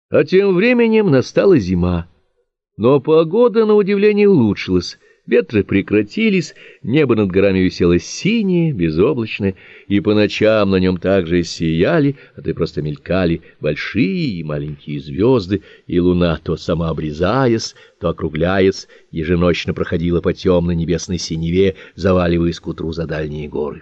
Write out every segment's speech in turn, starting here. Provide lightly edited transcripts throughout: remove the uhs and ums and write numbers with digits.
А тем временем настала зима. Но погода, на удивление, улучшилась. Ветры прекратились, небо над горами висело синее, безоблачное, и по ночам на нем также сияли, а то и просто мелькали, большие и маленькие звезды, и луна, то сама обрезаясь, то округляясь, еженочно проходила по темной небесной синеве, заваливаясь к утру за дальние горы.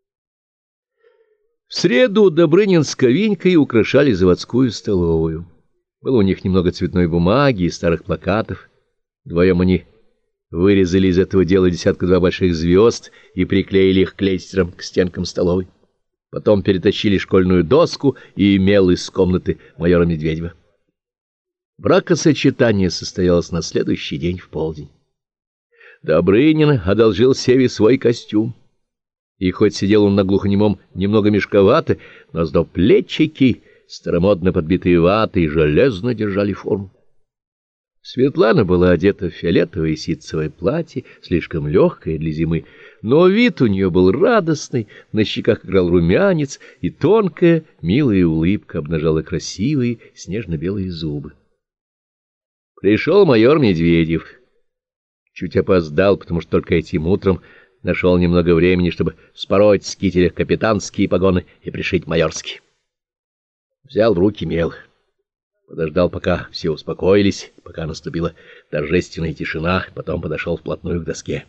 В среду Добрынин с Ковинькой украшали заводскую столовую. Было у них немного цветной бумаги и старых плакатов. Вдвоем они вырезали из этого дела 12 больших звезд и приклеили их клейстером к стенкам столовой. Потом перетащили школьную доску и мел из комнаты майора Медведева. Бракосочетание состоялось на следующий день в полдень. Добрынин одолжил Севе свой костюм. И хоть сидел он на глухонемом немного мешковато, но зато плечики, старомодно подбитые ватой, железно держали форму. Светлана была одета в фиолетовое ситцевое платье, слишком легкое для зимы, но вид у нее был радостный, на щеках играл румянец, и тонкая, милая улыбка обнажала красивые снежно-белые зубы. Пришел майор Медведев. Чуть опоздал, потому что только этим утром нашел немного времени, чтобы спороть с кителя капитанские погоны и пришить майорские. Взял в руки мел. Подождал, пока все успокоились, пока наступила торжественная тишина, потом подошел вплотную к доске.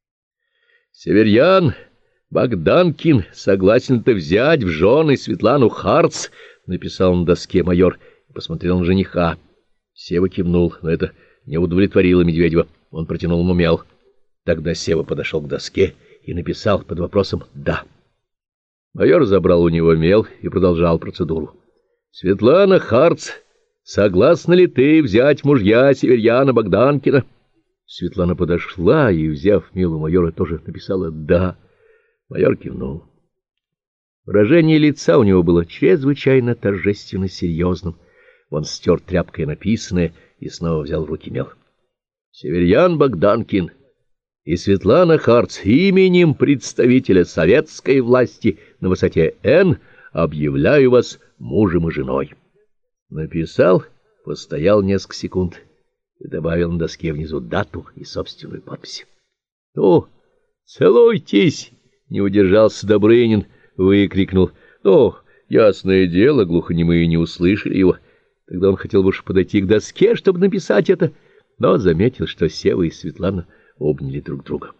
«Северьян Богданкин согласен-то взять в жены Светлану Харц», — написал на доске майор и посмотрел на жениха. Сева кивнул, но это не удовлетворило Медведева. Он протянул ему мел. Тогда Сева подошел к доске и написал под вопросом «да». Майор забрал у него мел и продолжал процедуру. «Светлана Харц, согласна ли ты взять в мужья Северьяна Богданкина?» Светлана подошла и, взяв мел у майора, тоже написала «да». Майор кивнул. Выражение лица у него было чрезвычайно торжественно серьезным. Он стер тряпкой написанное и снова взял в руки мел. «Северьян Богданкин и Светлана Харц именем представителя советской власти на высоте Н объявляю вас мужем и женой». Написал, постоял несколько секунд и добавил на доске внизу дату и собственную подпись. «Ну, целуйтесь!» — не удержался Добрынин, выкрикнул. «Ну, ясное дело, глухонемые не услышали его. Тогда он хотел бы уж подойти к доске, чтобы написать это, но заметил, что Сева и Светлана обняли друг друга.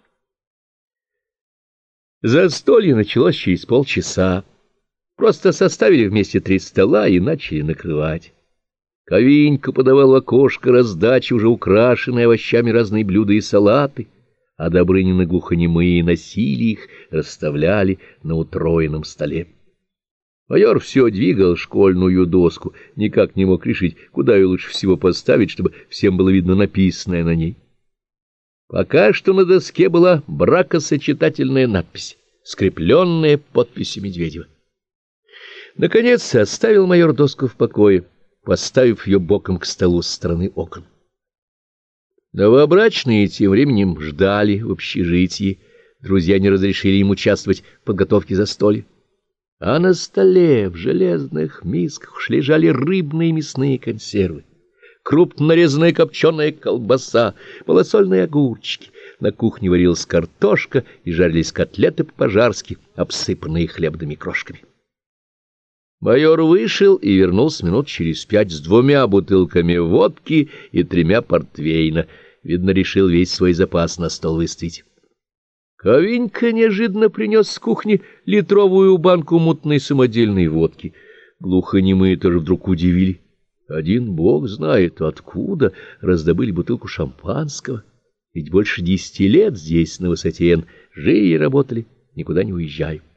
Застолье началось через полчаса. Просто составили вместе 3 стола и начали накрывать. Ковинька подавал в окошко раздачи, уже украшенные овощами, разные блюда и салаты, а Добрынин и глухонемые носили их, расставляли на утроенном столе. Майор все двигал школьную доску, никак не мог решить, куда ее лучше всего поставить, чтобы всем было видно написанное на ней. Пока что на доске была бракосочетательная надпись, скрепленная подписью Медведева. Наконец оставил майор доску в покое, поставив ее боком к столу со стороны окон. Новобрачные тем временем ждали в общежитии. Друзья не разрешили им участвовать в подготовке застолья. А на столе в железных мисках уж лежали рыбные и мясные консервы, крупно нарезанная копченая колбаса, малосольные огурчики. На кухне варилась картошка и жарились котлеты по-пожарски, обсыпанные хлебными крошками. Майор вышел и вернулся минут через 5 с 2 бутылками водки и 3 портвейна. Видно, решил весь свой запас на стол выставить. Ковинька неожиданно принес с кухни литровую банку мутной самодельной водки. Глухонемые тоже вдруг удивили. Один бог знает, откуда раздобыли бутылку шампанского. Ведь больше 10 лет здесь, на высоте Н, жили и работали, никуда не уезжая.